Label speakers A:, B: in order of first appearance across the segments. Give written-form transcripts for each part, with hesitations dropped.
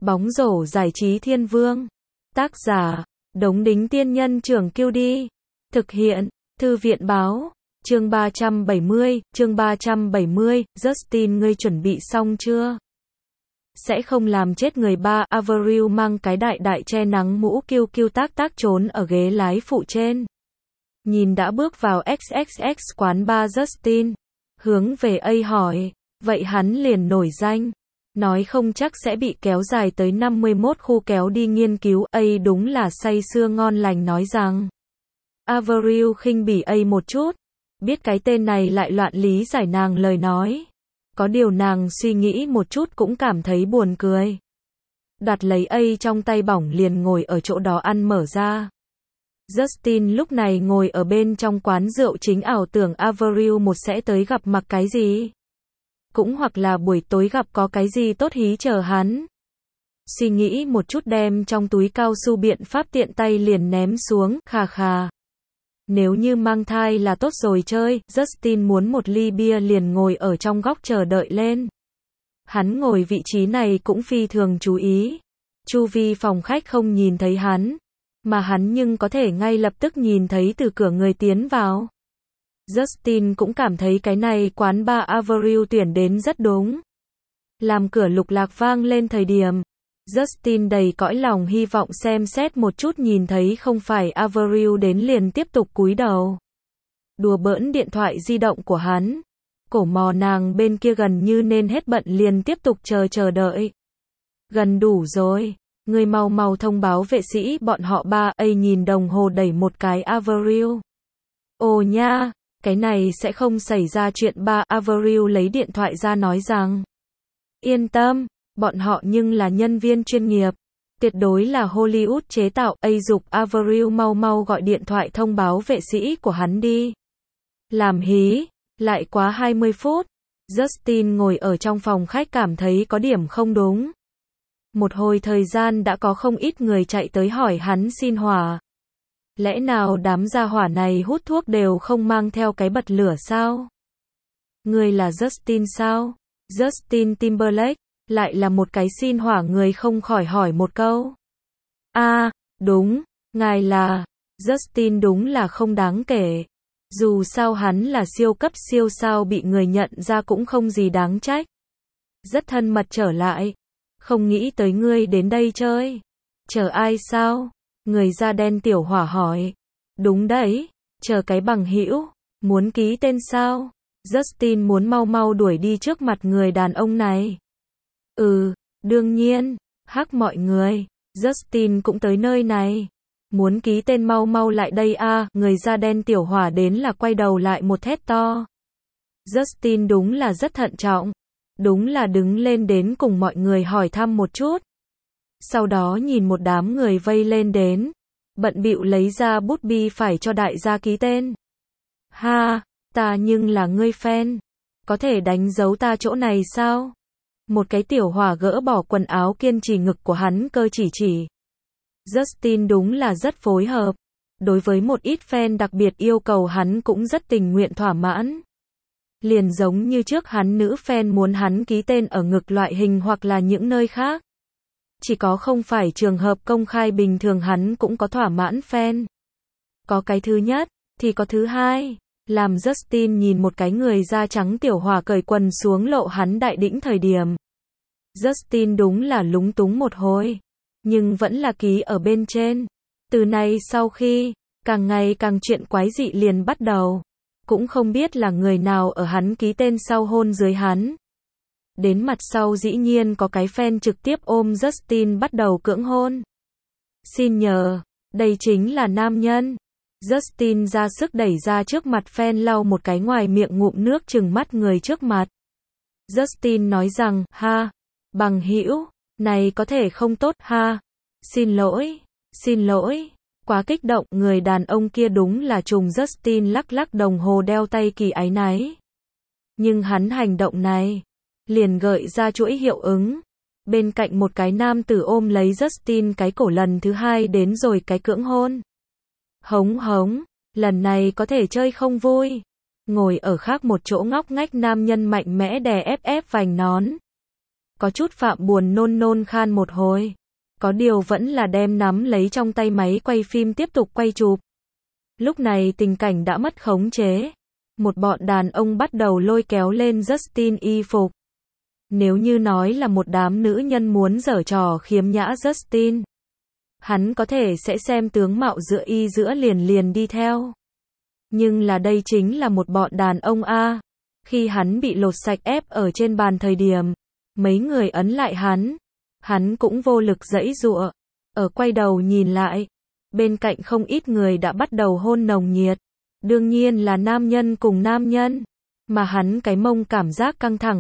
A: Bóng rổ giải trí thiên vương. Tác giả, Đống Đính Tiên Nhân Trưởng Kiêu Đi. Thực hiện, Thư viện Báo. Chương 370, Justin ngươi chuẩn bị xong chưa? Sẽ không làm chết người ba. Avril mang cái đại che nắng mũ kiêu kiêu tác trốn ở ghế lái phụ trên. Nhìn đã bước vào XXX quán bar Justin. Hướng về A hỏi, vậy hắn liền nổi danh. Nói không chắc sẽ bị kéo dài tới 51 khu kéo đi nghiên cứu. A đúng là say sưa ngon lành nói rằng. Avril khinh bỉ A một chút. Biết cái tên này lại loạn lý giải nàng lời nói. Có điều nàng suy nghĩ một chút cũng cảm thấy buồn cười. Đặt lấy A trong tay bỏng liền ngồi ở chỗ đó ăn mở ra. Justin lúc này ngồi ở bên trong quán rượu chính ảo tưởng Avril một sẽ tới gặp mặc cái gì. Cũng hoặc là buổi tối gặp có cái gì tốt hí chờ hắn. Suy nghĩ một chút đem trong túi cao su biện pháp tiện tay liền ném xuống, khà. Nếu như mang thai là tốt rồi chơi, Justin muốn một ly bia liền ngồi ở trong góc chờ đợi lên. Hắn ngồi vị trí này cũng phi thường chú ý. Chu vi phòng khách không nhìn thấy hắn, mà hắn nhưng có thể ngay lập tức nhìn thấy từ cửa người tiến vào. Justin cũng cảm thấy cái này quán bar Avril tuyển đến rất đúng. Làm cửa lục lạc vang lên thời điểm, Justin đầy cõi lòng hy vọng xem xét một chút nhìn thấy không phải Avril đến liền tiếp tục cúi đầu. Đùa bỡn điện thoại di động của hắn. Cổ mò nàng bên kia gần như nên hết bận liền tiếp tục chờ đợi. Gần đủ rồi. Người mau thông báo vệ sĩ bọn họ ba. A nhìn đồng hồ đẩy một cái Avril. Ồ nha, cái này sẽ không xảy ra chuyện ba. Avril lấy điện thoại ra nói rằng. Yên tâm, bọn họ nhưng là nhân viên chuyên nghiệp. Tuyệt đối là Hollywood chế tạo. A giục Avril mau gọi điện thoại thông báo vệ sĩ của hắn đi. Làm hí, lại quá 20 phút. Justin ngồi ở trong phòng khách cảm thấy có điểm không đúng. Một hồi thời gian đã có không ít người chạy tới hỏi hắn xin hỏa. Lẽ nào đám gia hỏa này hút thuốc đều không mang theo cái bật lửa sao? Người là Justin sao? Justin Timberlake, lại là một cái xin hỏa người không khỏi hỏi một câu. Đúng, ngài là. Justin đúng là không đáng kể. Dù sao hắn là siêu cấp siêu sao bị người nhận ra cũng không gì đáng trách. Rất thân mật trở lại. Không nghĩ tới ngươi đến đây chơi. Chờ ai sao? Người da đen tiểu hỏa hỏi. Đúng đấy, chờ cái bằng hữu. Muốn ký tên sao? Justin muốn mau đuổi đi trước mặt người đàn ông này. Đương nhiên. Hắc mọi người. Justin cũng tới nơi này. Muốn ký tên mau lại đây a. Người da đen tiểu hỏa đến là quay đầu lại một thét to. Justin đúng là rất thận trọng. Đúng là đứng lên đến cùng mọi người hỏi thăm một chút. Sau đó nhìn một đám người vây lên đến. Bận bịu lấy ra bút bi phải cho đại gia ký tên. Ta nhưng là ngươi fan. Có thể đánh dấu ta chỗ này sao? Một cái tiểu hỏa gỡ bỏ quần áo kiên trì ngực của hắn cơ chỉ. Justin đúng là rất phối hợp. Đối với một ít fan đặc biệt yêu cầu hắn cũng rất tình nguyện thỏa mãn. Liền giống như trước hắn nữ fan muốn hắn ký tên ở ngực loại hình hoặc là những nơi khác. Chỉ có không phải trường hợp công khai bình thường hắn cũng có thỏa mãn fan. Có cái thứ nhất, thì có thứ hai. Làm Justin nhìn một cái người da trắng tiểu hỏa cởi quần xuống lộ hắn đại đĩnh thời điểm. Justin đúng là lúng túng một hồi. Nhưng vẫn là ký ở bên trên. Từ nay sau khi, càng ngày càng chuyện quái dị liền bắt đầu. Cũng không biết là người nào ở hắn ký tên sau hôn dưới hắn. Đến mặt sau dĩ nhiên có cái fan trực tiếp ôm Justin bắt đầu cưỡng hôn. Xin nhờ, đây chính là nam nhân. Justin ra sức đẩy ra trước mặt fan lau một cái ngoài miệng ngụm nước trừng mắt người trước mặt. Justin nói rằng, bằng hữu, này có thể không tốt Xin lỗi, quá kích động. Người đàn ông kia đúng là trùng Justin lắc đồng hồ đeo tay kỳ áy náy. Nhưng hắn hành động này, liền gợi ra chuỗi hiệu ứng. Bên cạnh một cái nam tử ôm lấy Justin cái cổ lần thứ hai đến rồi cái cưỡng hôn. Hống, lần này có thể chơi không vui. Ngồi ở khác một chỗ ngóc ngách nam nhân mạnh mẽ đè ép vành nón. có chút phạm buồn nôn khan một hồi. Có điều vẫn là đem nắm lấy trong tay máy quay phim tiếp tục quay chụp. Lúc này tình cảnh đã mất khống chế. Một bọn đàn ông bắt đầu lôi kéo lên Justin y phục. Nếu như nói là một đám nữ nhân muốn giở trò khiếm nhã Justin, hắn có thể sẽ xem tướng mạo giữa liền đi theo. Nhưng là đây chính là một bọn đàn ông a. Khi hắn bị lột sạch ép ở trên bàn thời điểm, mấy người ấn lại hắn cũng vô lực giãy giụa. Ở quay đầu nhìn lại, bên cạnh không ít người đã bắt đầu hôn nồng nhiệt. Đương nhiên là nam nhân cùng nam nhân, mà hắn cái mông cảm giác căng thẳng.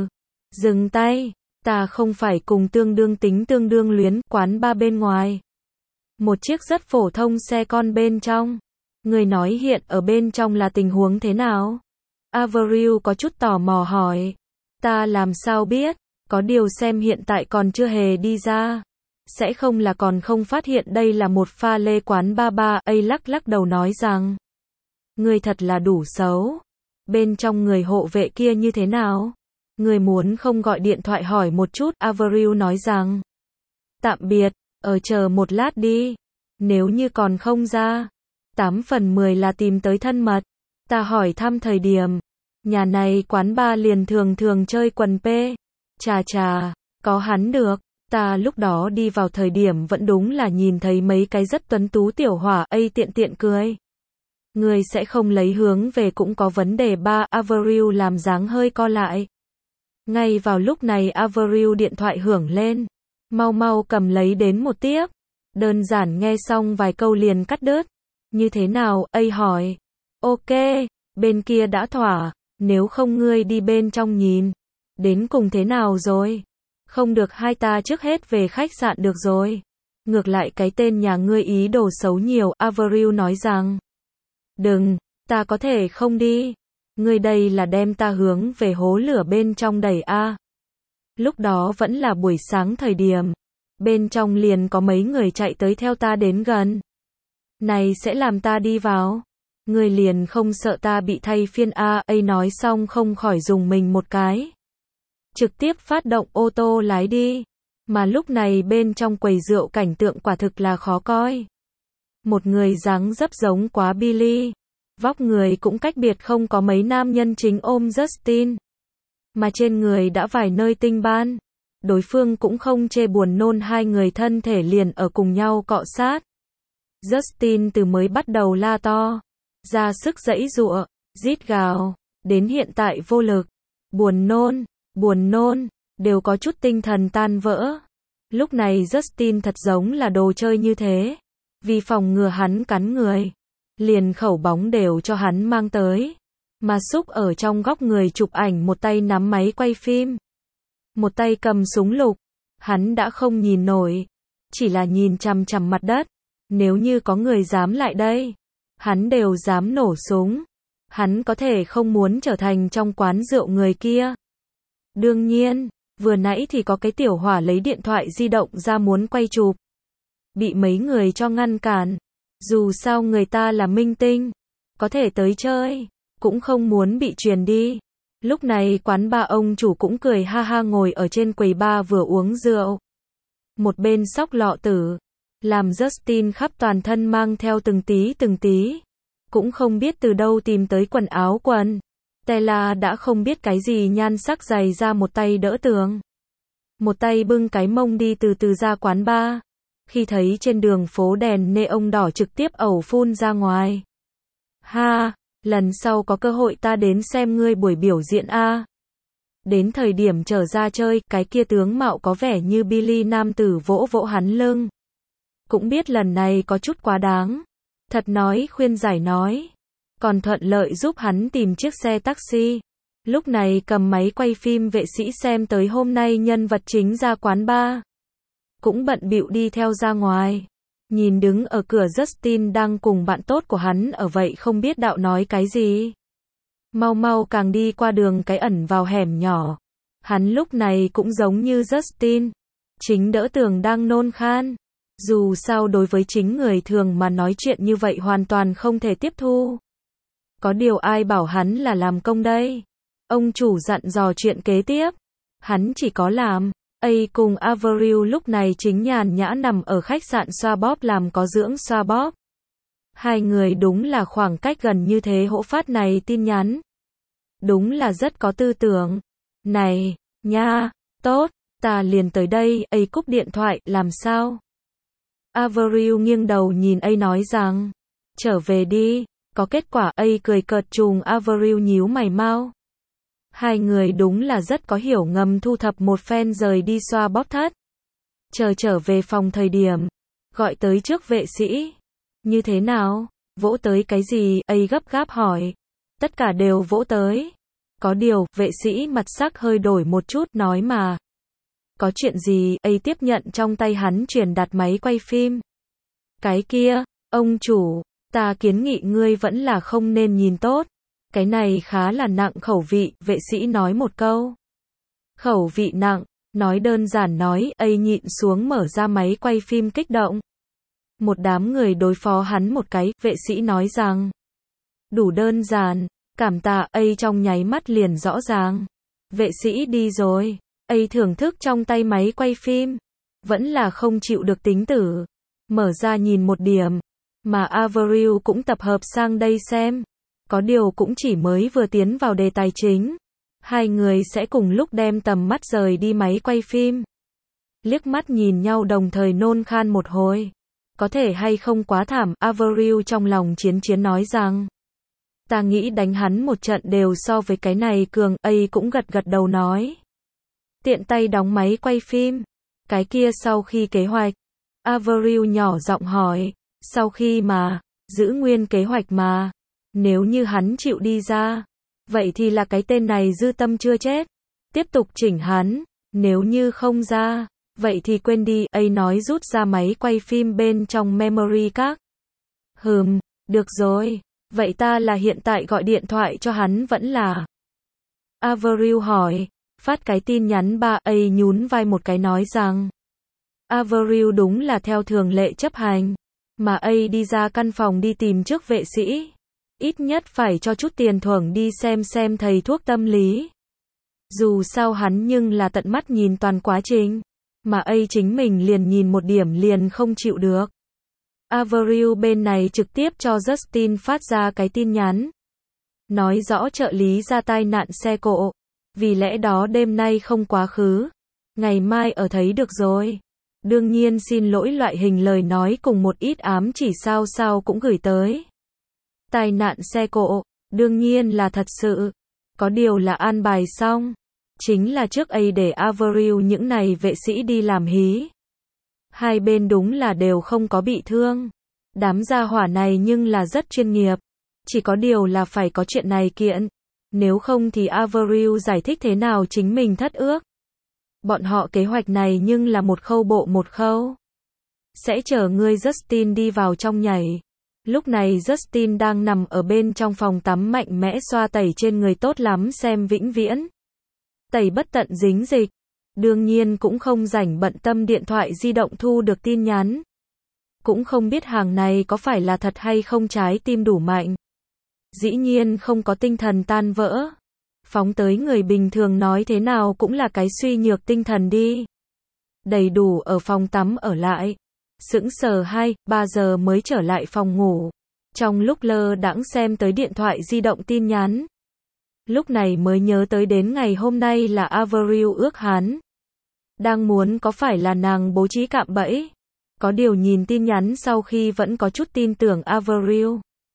A: Dừng tay, ta không phải cùng tương đương luyến, quán bar bên ngoài. Một chiếc rất phổ thông xe con bên trong. Người nói hiện ở bên trong là tình huống thế nào? Avril có chút tò mò hỏi. Ta làm sao biết, có điều xem hiện tại còn chưa hề đi ra. Sẽ không là còn không phát hiện đây là một pha lê quán bar. Lắc đầu nói rằng, người thật là đủ xấu. Bên trong người hộ vệ kia như thế nào? Người muốn không gọi điện thoại hỏi một chút? Avril nói rằng, tạm biệt, chờ một lát đi. Nếu như còn không ra, 8 phần 10 là tìm tới thân mật. Ta hỏi thăm thời điểm, nhà này quán bar liền thường chơi quần P. Chà, có hắn được. Ta lúc đó đi vào thời điểm vẫn đúng là nhìn thấy mấy cái rất tuấn tú tiểu hỏa tiện cười. Người sẽ không lấy hướng về cũng có vấn đề. Avril làm dáng hơi co lại. Ngay vào lúc này Avril điện thoại hưởng lên. Mau cầm lấy đến một tiếp. Đơn giản nghe xong vài câu liền cắt đứt. Như thế nào? Hỏi. Ok, bên kia đã thỏa, nếu không ngươi đi bên trong nhìn. Đến cùng thế nào rồi? Không được, hai ta trước hết về khách sạn được rồi. Ngược lại cái tên nhà ngươi ý đồ xấu nhiều. Avril nói rằng, đừng, ta có thể không đi. Ngươi đây là đem ta hướng về hố lửa bên trong đẩy a. Lúc đó vẫn là buổi sáng thời điểm. Bên trong liền có mấy người chạy tới theo ta đến gần. Này sẽ làm ta đi vào. Ngươi liền không sợ ta bị thay phiên a? Nói xong không khỏi dùng mình một cái. Trực tiếp phát động ô tô lái đi. Mà lúc này bên trong quầy rượu cảnh tượng quả thực là khó coi. Một người dáng dấp giống quá Billy. Vóc người cũng cách biệt không có mấy nam nhân chính ôm Justin. Mà trên người đã vài nơi tinh ban. Đối phương cũng không chê buồn nôn, hai người thân thể liền ở cùng nhau cọ sát. Justin từ mới bắt đầu la to, ra sức giãy giụa, rít gào, đến hiện tại vô lực, buồn nôn, đều có chút tinh thần tan vỡ. Lúc này Justin thật giống là đồ chơi như thế. Vì phòng ngừa hắn cắn người, liền khẩu bóng đều cho hắn mang tới. Mà Súc ở trong góc người chụp ảnh, một tay nắm máy quay phim, một tay cầm súng lục. Hắn đã không nhìn nổi, chỉ là nhìn chằm chằm mặt đất. Nếu như có người dám lại đây, hắn đều dám nổ súng. Hắn có thể không muốn trở thành trong quán rượu người kia. Đương nhiên, vừa nãy thì có cái tiểu hỏa lấy điện thoại di động ra muốn quay chụp. Bị mấy người cho ngăn cản. Dù sao người ta là minh tinh, có thể tới chơi, cũng không muốn bị truyền đi. Lúc này quán bar ông chủ cũng cười ha ha ngồi ở trên quầy bar vừa uống rượu. Một bên xóc lọ tử, làm Justin khắp toàn thân mang theo từng tí. Cũng không biết từ đâu tìm tới quần áo quần. Stella đã không biết cái gì nhan sắc giày ra, một tay đỡ tường, một tay bưng cái mông đi từ từ ra quán bar. Khi thấy trên đường phố đèn neon đỏ trực tiếp ẩu phun ra ngoài. Ha, lần sau có cơ hội ta đến xem ngươi buổi biểu diễn a. Đến thời điểm trở ra chơi, cái kia tướng mạo có vẻ như Billy nam tử vỗ vỗ hắn lưng. Cũng biết lần này có chút quá đáng. Thật nói khuyên giải nói. Còn thuận lợi giúp hắn tìm chiếc xe taxi. Lúc này cầm máy quay phim vệ sĩ xem tới hôm nay nhân vật chính ra quán bar. Cũng bận bịu đi theo ra ngoài. Nhìn đứng ở cửa Justin đang cùng bạn tốt của hắn ở vậy không biết đạo nói cái gì. Mau càng đi qua đường cái ẩn vào hẻm nhỏ. Hắn lúc này cũng giống như Justin. Chính đỡ tường đang nôn khan. Dù sao đối với chính người thường mà nói chuyện như vậy hoàn toàn không thể tiếp thu. Có điều ai bảo hắn là làm công đây. Ông chủ dặn dò chuyện kế tiếp. Hắn chỉ có làm. A cùng Avril lúc này chính nhàn nhã nằm ở khách sạn xoa bóp làm có dưỡng xoa bóp. Hai người đúng là khoảng cách gần như thế hỗ phát này tin nhắn. Đúng là rất có tư tưởng. Này, nha, tốt, ta liền tới đây. A cúp điện thoại, làm sao? Avril nghiêng đầu nhìn A nói rằng, trở về đi, có kết quả. A cười cợt trùng Avril nhíu mày mau. Hai người đúng là rất có hiểu ngầm thu thập một phen rời đi xoa bóp thất. Trở về phòng thời điểm, gọi tới trước vệ sĩ. Như thế nào? Vỗ tới cái gì? A gấp gáp hỏi. Tất cả đều vỗ tới. Có điều, vệ sĩ mặt sắc hơi đổi một chút nói mà. Có chuyện gì? A tiếp nhận trong tay hắn truyền đặt máy quay phim. Cái kia, ông chủ, ta kiến nghị ngươi vẫn là không nên nhìn tốt. Cái này khá là nặng khẩu vị, vệ sĩ nói một câu. Khẩu vị nặng, nói đơn giản nói, A nhịn xuống mở ra máy quay phim kích động. Một đám người đối phó hắn một cái, vệ sĩ nói rằng. Đủ đơn giản, cảm tạ. A trong nháy mắt liền rõ ràng. Vệ sĩ đi rồi, A thưởng thức trong tay máy quay phim. Vẫn là không chịu được tính tử. Mở ra nhìn một điểm. Mà Avril cũng tập hợp sang đây xem. Có điều cũng chỉ mới vừa tiến vào đề tài chính. Hai người sẽ cùng lúc đem tầm mắt rời đi máy quay phim. Liếc mắt nhìn nhau đồng thời nôn khan một hồi. Có thể hay không quá thảm, Avril trong lòng chiến nói rằng. Ta nghĩ đánh hắn một trận đều so với cái này cường. A cũng gật đầu nói. Tiện tay đóng máy quay phim. Cái kia sau khi kế hoạch. Avril nhỏ giọng hỏi. Sau khi mà, giữ nguyên kế hoạch mà. Nếu như hắn chịu đi ra, vậy thì là cái tên này dư tâm chưa chết. Tiếp tục chỉnh hắn, nếu như không ra, vậy thì quên đi. A nói rút ra máy quay phim bên trong memory card. Được rồi, vậy ta là hiện tại gọi điện thoại cho hắn vẫn là. Avril hỏi, phát cái tin nhắn ba. A nhún vai một cái nói rằng. Avril đúng là theo thường lệ chấp hành, mà A đi ra căn phòng đi tìm trước vệ sĩ. Ít nhất phải cho chút tiền thưởng đi xem thầy thuốc tâm lý. Dù sao hắn nhưng là tận mắt nhìn toàn quá trình. Mà A chính mình liền nhìn một điểm liền không chịu được. Avril bên này trực tiếp cho Justin phát ra cái tin nhắn. Nói rõ trợ lý ra tai nạn xe cộ. Vì lẽ đó đêm nay không quá khứ. Ngày mai ở thấy được rồi. Đương nhiên xin lỗi loại hình lời nói cùng một ít ám chỉ sao cũng gửi tới. Tai nạn xe cộ, đương nhiên là thật sự. Có điều là an bài xong. Chính là trước A để Avril những này vệ sĩ đi làm hí. Hai bên đúng là đều không có bị thương. Đám gia hỏa này nhưng là rất chuyên nghiệp. Chỉ có điều là phải có chuyện này kiện. Nếu không thì Avril giải thích thế nào chính mình thất ước. Bọn họ kế hoạch này nhưng là một khâu bộ một khâu. Sẽ chờ ngươi Justin đi vào trong nhảy. Lúc này Justin đang nằm ở bên trong phòng tắm mạnh mẽ xoa tẩy trên người tốt lắm xem vĩnh viễn. Tẩy bất tận dính dịch. Đương nhiên cũng không rảnh bận tâm điện thoại di động thu được tin nhắn. Cũng không biết hàng này có phải là thật hay không trái tim đủ mạnh. Dĩ nhiên không có tinh thần tan vỡ. Phóng tới người bình thường nói thế nào cũng là cái suy nhược tinh thần đi. Đầy đủ ở phòng tắm ở lại. Sững sờ 2-3 giờ mới trở lại phòng ngủ. Trong lúc lơ đãng xem tới điện thoại di động tin nhắn. Lúc này mới nhớ tới đến ngày hôm nay là Avril ước hắn. Đang muốn có phải là nàng bố trí cạm bẫy. Có điều nhìn tin nhắn sau khi vẫn có chút tin tưởng Avril.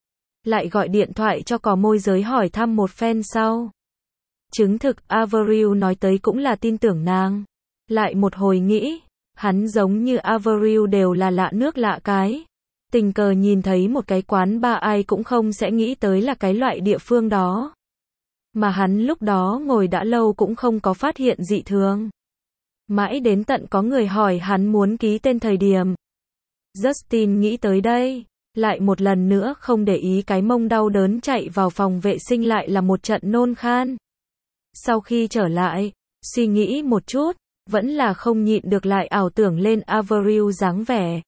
A: Lại gọi điện thoại cho cò môi giới hỏi thăm một phen sau. Chứng thực Avril nói tới cũng là tin tưởng nàng. Lại một hồi nghĩ. Hắn giống như Avril đều là lạ nước lạ cái. Tình cờ nhìn thấy một cái quán bar ai cũng không sẽ nghĩ tới là cái loại địa phương đó. Mà hắn lúc đó ngồi đã lâu cũng không có phát hiện dị thường. Mãi đến tận có người hỏi hắn muốn ký tên thời điểm. Justin nghĩ tới đây. Lại một lần nữa không để ý cái mông đau đớn chạy vào phòng vệ sinh lại là một trận nôn khan. Sau khi trở lại, suy nghĩ một chút. Vẫn là không nhịn được lại ảo tưởng lên Avril dáng vẻ.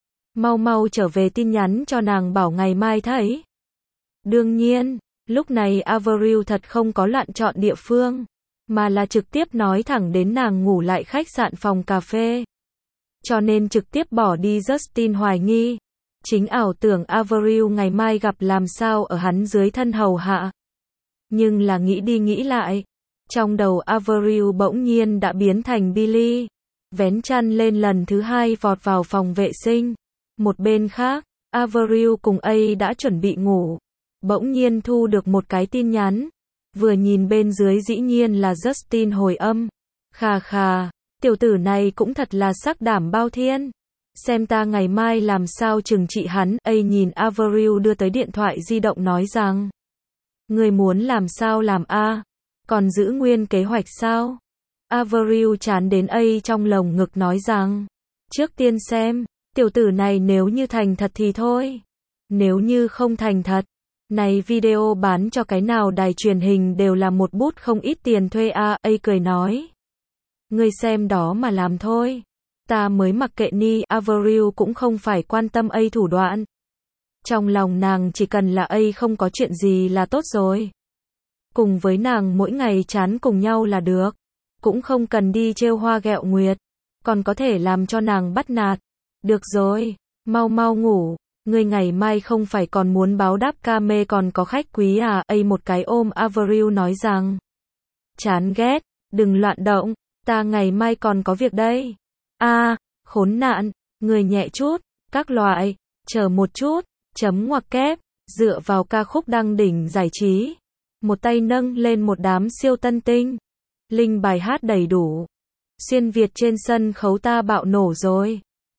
A: Mau trở về tin nhắn cho nàng bảo ngày mai thấy. Đương nhiên, lúc này Avril thật không có loạn chọn địa phương. mà là trực tiếp nói thẳng đến nàng ngủ lại khách sạn phòng cà phê. Cho nên trực tiếp bỏ đi Justin hoài nghi. Chính ảo tưởng Avril ngày mai gặp làm sao ở hắn dưới thân hầu hạ. Nhưng là nghĩ đi nghĩ lại. Trong đầu Avril bỗng nhiên đã biến thành Billy. Vén chăn lên lần thứ hai vọt vào phòng vệ sinh. Một bên khác, Avril cùng A đã chuẩn bị ngủ. Bỗng nhiên thu được một cái tin nhắn. Vừa nhìn bên dưới dĩ nhiên là Justin hồi âm. Khà khà, tiểu tử này cũng thật là sắc đảm bao thiên. Xem ta ngày mai làm sao trừng trị hắn. A nhìn Avril đưa tới điện thoại di động nói rằng. Người muốn làm sao làm a? Còn giữ nguyên kế hoạch sao? Avril chán đến A trong lồng ngực nói rằng. Trước tiên xem, tiểu tử này nếu như thành thật thì thôi. Nếu như không thành thật, này video bán cho cái nào đài truyền hình đều là một bút không ít tiền thuê a. A cười nói. Ngươi xem đó mà làm thôi. Ta mới mặc kệ ni. Avril cũng không phải quan tâm A thủ đoạn. Trong lòng nàng chỉ cần là A không có chuyện gì là tốt rồi. Cùng với nàng mỗi ngày chán cùng nhau là được. Cũng không cần đi trêu hoa ghẹo nguyệt. Còn có thể làm cho nàng bắt nạt. Được rồi, mau mau ngủ. Ngươi ngày mai không phải còn muốn báo đáp ca mê còn có khách quý à? A một cái ôm Avril nói rằng. Chán ghét, đừng loạn động. Ta ngày mai còn có việc đây. A, khốn nạn, người nhẹ chút, các loại, chờ một chút, chấm ngoặc kép, dựa vào ca khúc đăng đỉnh giải trí. Một tay nâng lên một đám siêu tân tinh. Linh bài hát đầy đủ. Xuyên Việt trên sân khấu ta bạo nổ rồi.